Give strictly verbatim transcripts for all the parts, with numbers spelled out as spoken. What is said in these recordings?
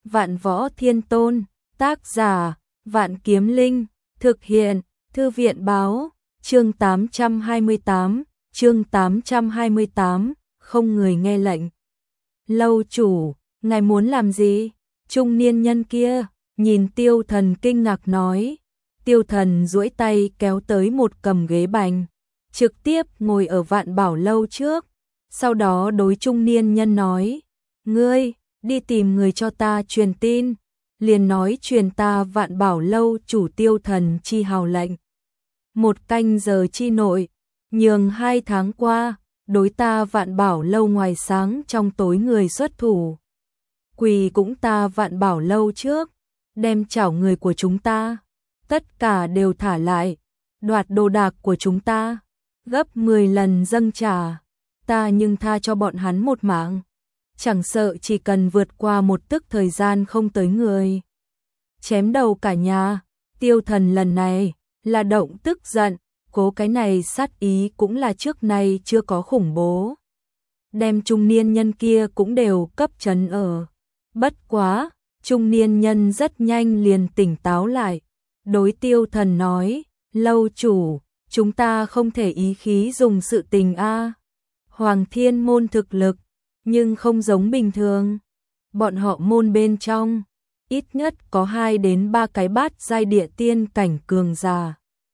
Vạn Võ Thiên Tôn, tác giả, Vạn Kiếm Linh, thực hiện, Thư viện báo, chương tám trăm hai mươi tám, chương tám trăm hai mươi tám, không người nghe lệnh. Lâu chủ, ngài muốn làm gì? Trung niên nhân kia, nhìn Tiêu Thần kinh ngạc nói. Tiêu Thần duỗi tay kéo tới một cầm ghế bành, trực tiếp ngồi ở Vạn Bảo lâu trước, sau đó đối trung niên nhân nói, ngươi, đi tìm người cho ta truyền tin, liền nói truyền ta Vạn Bảo lâu chủ Tiêu Thần chi hào lệnh. Một canh giờ chi nội, nhường hai tháng qua, đối ta Vạn Bảo lâu ngoài sáng trong tối người xuất thủ. Quỳ cũng ta Vạn Bảo lâu trước, đem chảo người của chúng ta, tất cả đều thả lại, đoạt đồ đạc của chúng ta, gấp mười lần dâng trả, ta nhưng tha cho bọn hắn một mạng, chẳng sợ chỉ cần vượt qua một tức thời gian không tới người. Chém đầu cả nhà, Tiêu Thần lần này là động tức giận, cố cái này sát ý cũng là trước nay chưa có khủng bố. Đem trung niên nhân kia cũng đều cấp trấn ở. Bất quá, trung niên nhân rất nhanh liền tỉnh táo lại. Đối Tiêu Thần nói, lâu chủ, chúng ta không thể ý khí dùng sự tình a. Hoàng Thiên môn thực lực, nhưng không giống bình thường. Bọn họ môn bên trong, ít nhất có hai đến ba cái bát giai địa tiên cảnh cường giả.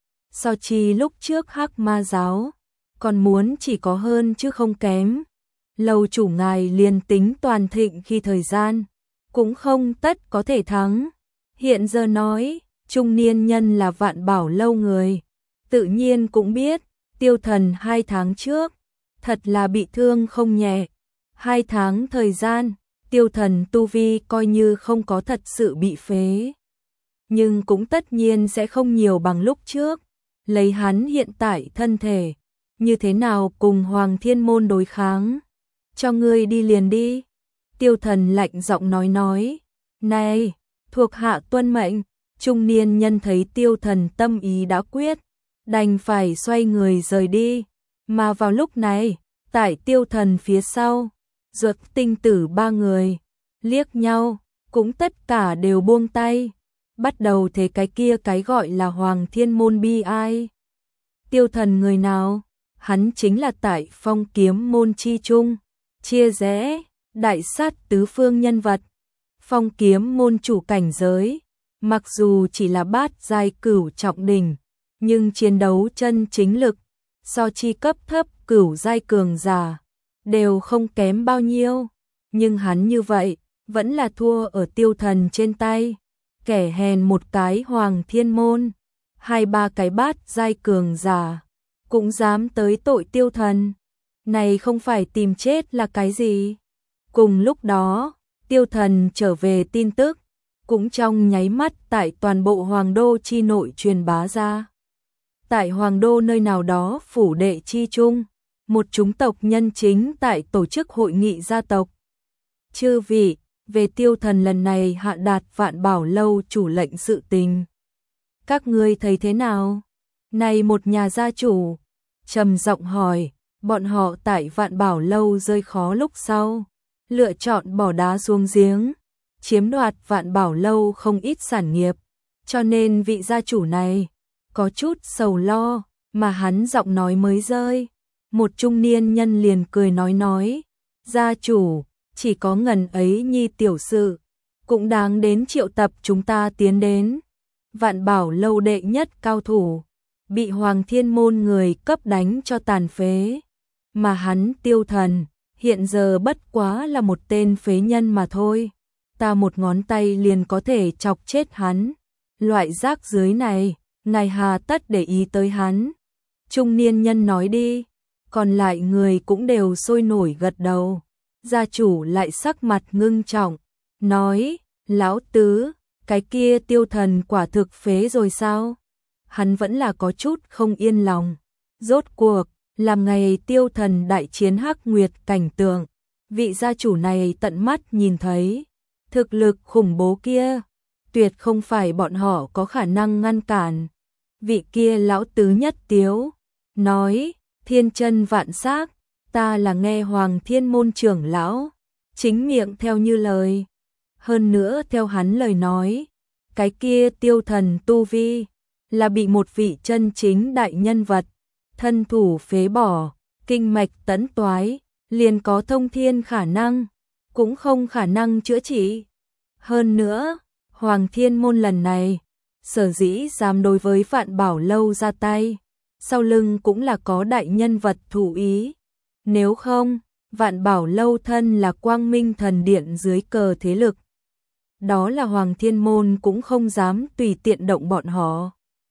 So chi lúc trước Hắc Ma giáo, còn muốn chỉ có hơn chứ không kém. Lâu chủ ngài liền tính toàn thịnh khi thời gian, cũng không tất có thể thắng. Hiện giờ nói, trung niên nhân là Vạn Bảo lâu người, tự nhiên cũng biết, Tiêu Thần hai tháng trước, thật là bị thương không nhẹ. Hai tháng thời gian, Tiêu Thần tu vi coi như không có thật sự bị phế. Nhưng cũng tất nhiên sẽ không nhiều bằng lúc trước. Lấy hắn hiện tại thân thể, như thế nào cùng Hoàng Thiên môn đối kháng? Cho ngươi đi liền đi. Tiêu Thần lạnh giọng nói nói. Này, thuộc hạ tuân mệnh. Trung niên nhân thấy Tiêu Thần tâm ý đã quyết, đành phải xoay người rời đi. Mà vào lúc này, tại Tiêu Thần phía sau, Duật Tinh Tử ba người liếc nhau, cũng tất cả đều buông tay, bắt đầu thế cái kia cái gọi là Hoàng Thiên môn bi ai. Tiêu Thần người nào? Hắn chính là tại Phong Kiếm môn chi trung, chia rẽ, đại sát tứ phương nhân vật. Phong Kiếm môn chủ cảnh giới, mặc dù chỉ là bát giai cửu trọng đỉnh, nhưng chiến đấu chân chính lực, so chi cấp thấp cửu giai cường giả, đều không kém bao nhiêu. Nhưng hắn như vậy, vẫn là thua ở Tiêu Thần trên tay. Kẻ hèn một cái Hoàng Thiên môn, hai ba cái bát giai cường giả, cũng dám tới tội Tiêu Thần. Này không phải tìm chết là cái gì? Cùng lúc đó, Tiêu Thần trở về tin tức, cũng trong nháy mắt tại toàn bộ Hoàng đô chi nội truyền bá ra. Tại Hoàng đô nơi nào đó phủ đệ chi trung, một chúng tộc nhân chính tại tổ chức hội nghị gia tộc. Chư vị, về Tiêu Thần lần này hạ đạt Vạn Bảo lâu chủ lệnh sự tình, các ngươi thấy thế nào? Này một nhà gia chủ trầm giọng hỏi. Bọn họ tại Vạn Bảo lâu rơi khó lúc sau, lựa chọn bỏ đá xuống giếng, chiếm đoạt Vạn Bảo lâu không ít sản nghiệp, cho nên vị gia chủ này có chút sầu lo. Mà hắn giọng nói mới rơi, một trung niên nhân liền cười nói nói, gia chủ, chỉ có ngần ấy nhi tiểu sự, cũng đáng đến triệu tập chúng ta tiến đến. Vạn Bảo lâu đệ nhất cao thủ, bị Hoàng Thiên môn người cấp đánh cho tàn phế. Mà hắn Tiêu Thần, hiện giờ bất quá là một tên phế nhân mà thôi. Ta một ngón tay liền có thể chọc chết hắn. Loại rác dưới này, ngài hà tất để ý tới hắn. Trung niên nhân nói đi, còn lại người cũng đều sôi nổi gật đầu. Gia chủ lại sắc mặt ngưng trọng, nói, lão tứ, cái kia Tiêu Thần quả thực phế rồi sao? Hắn vẫn là có chút không yên lòng. Rốt cuộc, làm ngày Tiêu Thần đại chiến Hắc Nguyệt cảnh tượng, vị gia chủ này tận mắt nhìn thấy. Thực lực khủng bố kia, tuyệt không phải bọn họ có khả năng ngăn cản. Vị kia lão tứ nhất tiếu, nói, thiên chân vạn xác, ta là nghe Hoàng Thiên môn trưởng lão, chính miệng theo như lời. Hơn nữa theo hắn lời nói, cái kia tiêu thần tu vi là bị một vị chân chính đại nhân vật, thân thủ phế bỏ, kinh mạch tẫn toái, liền có thông thiên khả năng, cũng không khả năng chữa trị. Hơn nữa, Hoàng Thiên Môn lần này, sở dĩ dám đối với Vạn Bảo Lâu ra tay, sau lưng cũng là có đại nhân vật thủ ý. Nếu không, Vạn Bảo Lâu thân là Quang Minh Thần Điện dưới cờ thế lực. Đó là Hoàng Thiên Môn cũng không dám tùy tiện động bọn họ.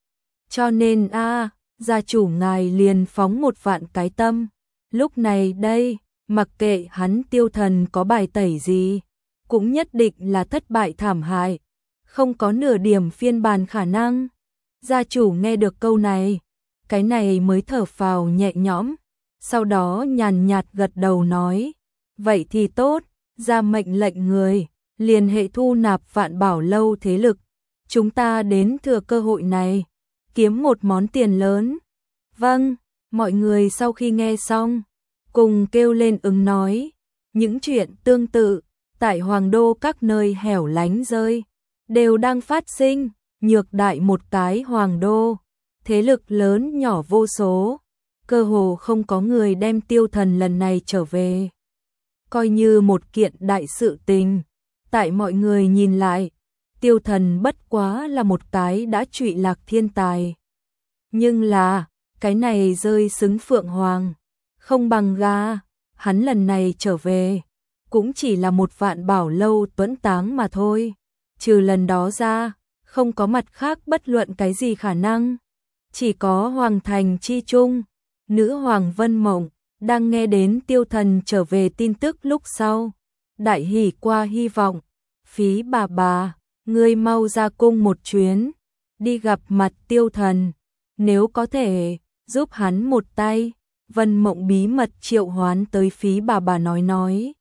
Cho nên a gia chủ ngài liền phóng một vạn cái tâm. Lúc này đây, mặc kệ hắn tiêu thần có bài tẩy gì, cũng nhất định là thất bại thảm hại, không có nửa điểm phiên bản khả năng. Gia chủ nghe được câu này, cái này mới thở phào nhẹ nhõm, sau đó nhàn nhạt gật đầu nói, vậy thì tốt, ra mệnh lệnh người, liền hệ thu nạp Vạn Bảo Lâu thế lực, chúng ta đến thừa cơ hội này, kiếm một món tiền lớn. Vâng, mọi người sau khi nghe xong, cùng kêu lên ứng nói, những chuyện tương tự, tại Hoàng Đô các nơi hẻo lánh rơi, đều đang phát sinh, nhược đại một cái Hoàng Đô, thế lực lớn nhỏ vô số, cơ hồ không có người đem tiêu thần lần này trở về. Coi như một kiện đại sự tình, tại mọi người nhìn lại, tiêu thần bất quá là một cái đã trụy lạc thiên tài. Nhưng là, cái này rơi xứng Phượng Hoàng, không bằng ga, hắn lần này trở về, cũng chỉ là một Vạn Bảo Lâu tuẫn táng mà thôi. Trừ lần đó ra, không có mặt khác bất luận cái gì khả năng. Chỉ có Hoàng Thành chi trung, nữ Hoàng Vân Mộng, đang nghe đến tiêu thần trở về tin tức lúc sau. Đại hỉ qua hy vọng, Phí bà bà, ngươi mau ra cung một chuyến, đi gặp mặt tiêu thần, nếu có thể, giúp hắn một tay. Vân Mộng bí mật triệu hoán tới Phí bà bà nói nói.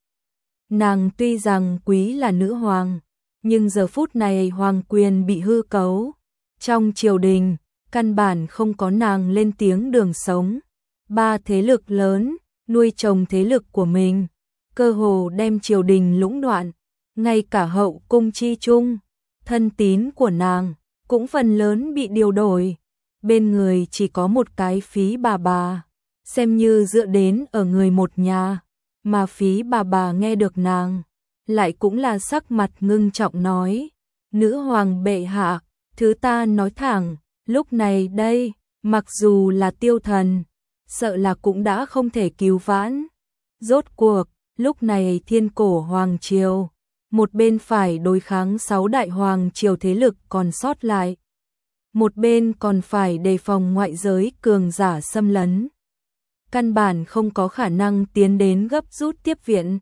Nàng tuy rằng quý là nữ hoàng, nhưng giờ phút này hoàng quyền bị hư cấu. Trong triều đình, căn bản không có nàng lên tiếng đường sống. Ba thế lực lớn, nuôi trồng thế lực của mình, cơ hồ đem triều đình lũng đoạn. Ngay cả hậu cung chi chung, thân tín của nàng, cũng phần lớn bị điều đổi. Bên người chỉ có một cái Phí bà bà, xem như dựa đến ở người một nhà, mà Phí bà bà nghe được nàng, lại cũng là sắc mặt ngưng trọng nói, nữ hoàng bệ hạ, thứ ta nói thẳng, lúc này đây, mặc dù là tiêu thần, sợ là cũng đã không thể cứu vãn. Rốt cuộc, lúc này thiên cổ hoàng triều, một bên phải đối kháng sáu đại hoàng triều thế lực còn sót lại, một bên còn phải đề phòng ngoại giới cường giả xâm lấn. Căn bản không có khả năng tiến đến gấp rút tiếp viện.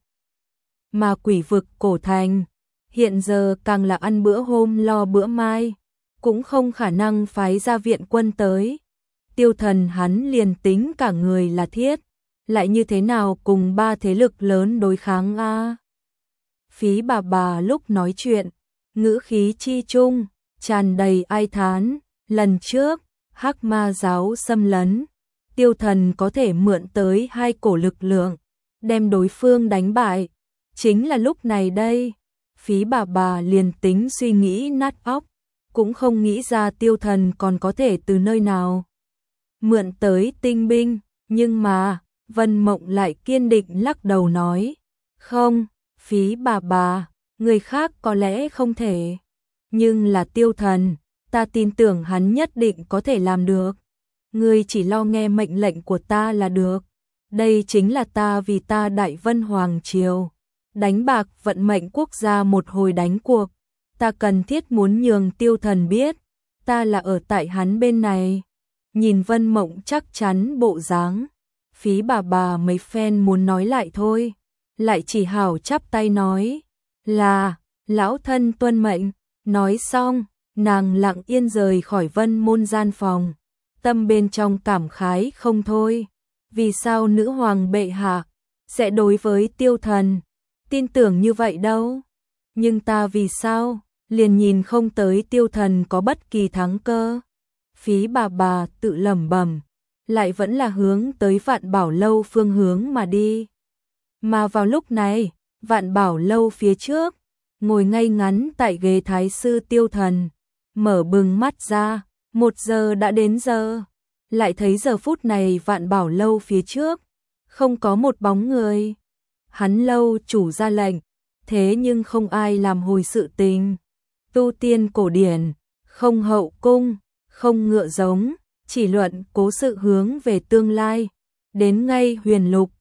Mà quỷ vực cổ thành, hiện giờ càng là ăn bữa hôm lo bữa mai, cũng không khả năng phái ra viện quân tới. Tiêu thần hắn liền tính cả người là thiết, lại như thế nào cùng ba thế lực lớn đối kháng a? Phí bà bà lúc nói chuyện, ngữ khí chi trung, tràn đầy ai thán, lần trước, Hắc Ma giáo xâm lấn, tiêu thần có thể mượn tới hai cổ lực lượng, đem đối phương đánh bại. Chính là lúc này đây, Phí bà bà liền tính suy nghĩ nát óc, cũng không nghĩ ra tiêu thần còn có thể từ nơi nào mượn tới tinh binh, nhưng mà, Vân Mộng lại kiên định lắc đầu nói, không, Phí bà bà, người khác có lẽ không thể, nhưng là tiêu thần, ta tin tưởng hắn nhất định có thể làm được. Ngươi chỉ lo nghe mệnh lệnh của ta là được. Đây chính là ta vì ta Đại Vân Hoàng Triều, đánh bạc vận mệnh quốc gia một hồi đánh cuộc. Ta cần thiết muốn nhường tiêu thần biết, ta là ở tại hắn bên này. Nhìn Vân Mộng chắc chắn bộ dáng, Phí bà bà mấy phen muốn nói lại thôi, lại chỉ hảo chắp tay nói, là, lão thân tuân mệnh. Nói xong, nàng lặng yên rời khỏi Vân môn gian phòng, tâm bên trong cảm khái không thôi. Vì sao nữ hoàng bệ hạ sẽ đối với tiêu thần tin tưởng như vậy đâu? Nhưng ta vì sao liền nhìn không tới tiêu thần có bất kỳ thắng cơ? Phí bà bà tự lẩm bẩm, lại vẫn là hướng tới Vạn Bảo Lâu phương hướng mà đi. Mà vào lúc này, Vạn Bảo Lâu phía trước, ngồi ngay ngắn tại ghế thái sư Tiêu Thần, mở bừng mắt ra, một giờ đã đến giờ, lại thấy giờ phút này Vạn Bảo lâu phía trước, không có một bóng người. Hắn lâu chủ ra lệnh, thế nhưng không ai làm hồi sự tình. Tu tiên cổ điển, không hậu cung, không ngựa giống, chỉ luận cố sự hướng về tương lai. Đến ngay huyền lục,